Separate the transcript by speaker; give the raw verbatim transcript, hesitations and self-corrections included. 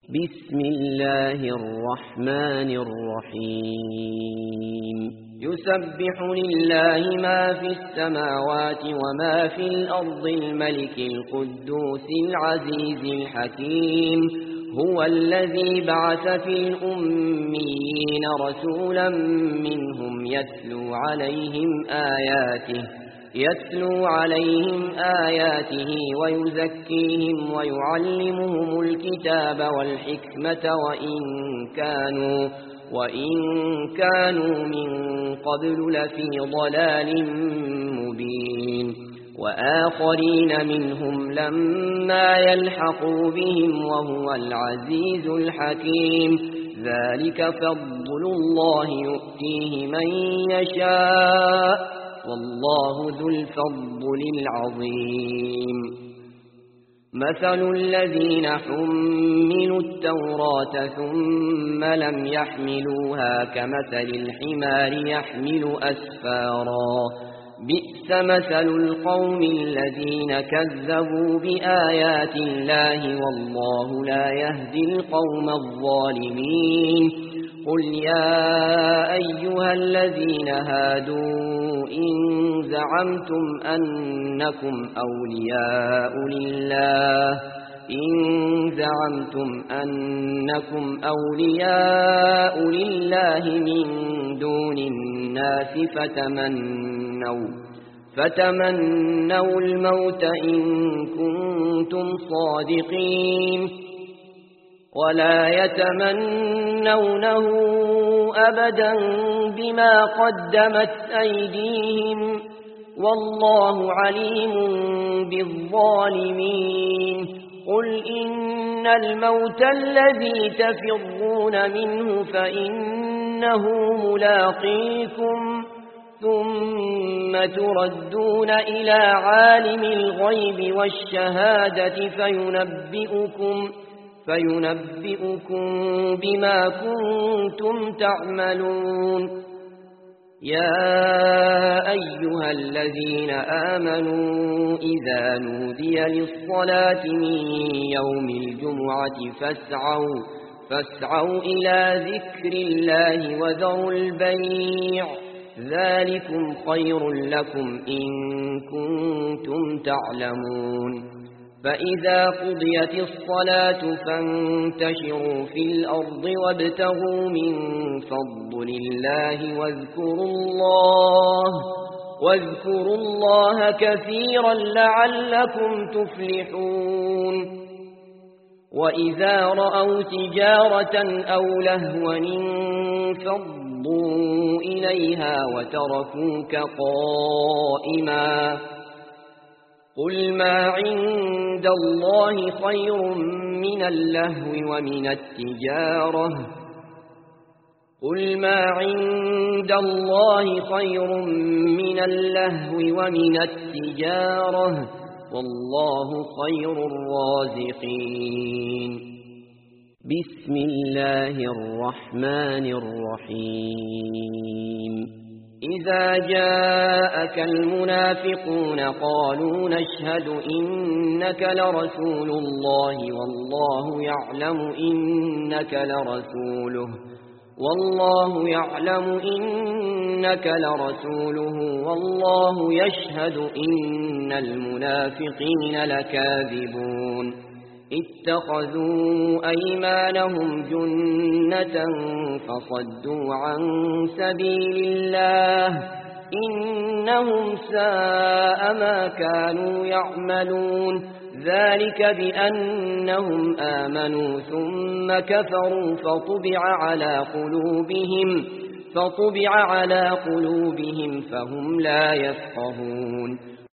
Speaker 1: بسم الله الرحمن الرحيم يسبح لله ما في السماوات وما في الأرض الملك القدوس العزيز الحكيم هو الذي بعث في الأميين رسولا منهم يتلو عليهم آياته يتلو عليهم آياته ويزكيهم ويعلمهم الكتاب والحكمة وإن كانوا وإن كانوا من قبل لفي ضلال مبين وآخرين منهم لما يلحقوا بهم وهو العزيز الحكيم ذلك فضل الله يؤتيه من يشاء والله ذو الفضل العظيم مثل الذين حملوا التوراة ثم لم يحملوها كمثل الحمار يحمل أسفارا بئس مثل القوم الذين كذبوا بآيات الله والله لا يهدي القوم الظالمين قل يا أيها الذين هادوا إن زعمتم أنكم أولياء لله إن زعمتم أنكم أولياء لله من دون الناس فتمنوا فتمنوا الموت إن كنتم صادقين ولا يتمنونه أبدا بما قدمت أيديهم والله عليم بالظالمين قل إن الموت الذي تفرون منه فإنه ملاقيكم ثم تردون إلى عالم الغيب والشهادة فينبئكم فينبئكم بما كنتم تعملون يا أيها الذين آمنوا إذا نودي للصلاة من يوم الجمعة فاسعوا فاسعوا إلى ذكر الله وذروا البيع ذلكم خير لكم إن كنتم تعلمون فإذا قضيت الصلاة فانتشروا في الأرض وابتغوا من فضل الله واذكروا الله واذكروا الله كثيرا لعلكم تفلحون وإذا رأوا تجارة أو لهوا انفضوا إليها وتركوك قائما قل ما عند الله خير من اللهو ومن التجارة قل ما عند الله خير من اللهو ومن التجارة والله خير الرازقين بسم الله الرحمن الرحيم إذا جاءك المنافقون قالوا نشهد إنك لرسول الله والله يعلم إنك لرسوله والله يعلم إنك لرسوله والله يشهد إن المنافقين لكاذبون اتخذوا أيمانهم جنة فصدوا عن سبيل الله إنهم ساء ما كانوا يعملون ذلك بأنهم آمنوا ثم كفروا فطبع على قلوبهم فطبع على قلوبهم فهم لا يفقهون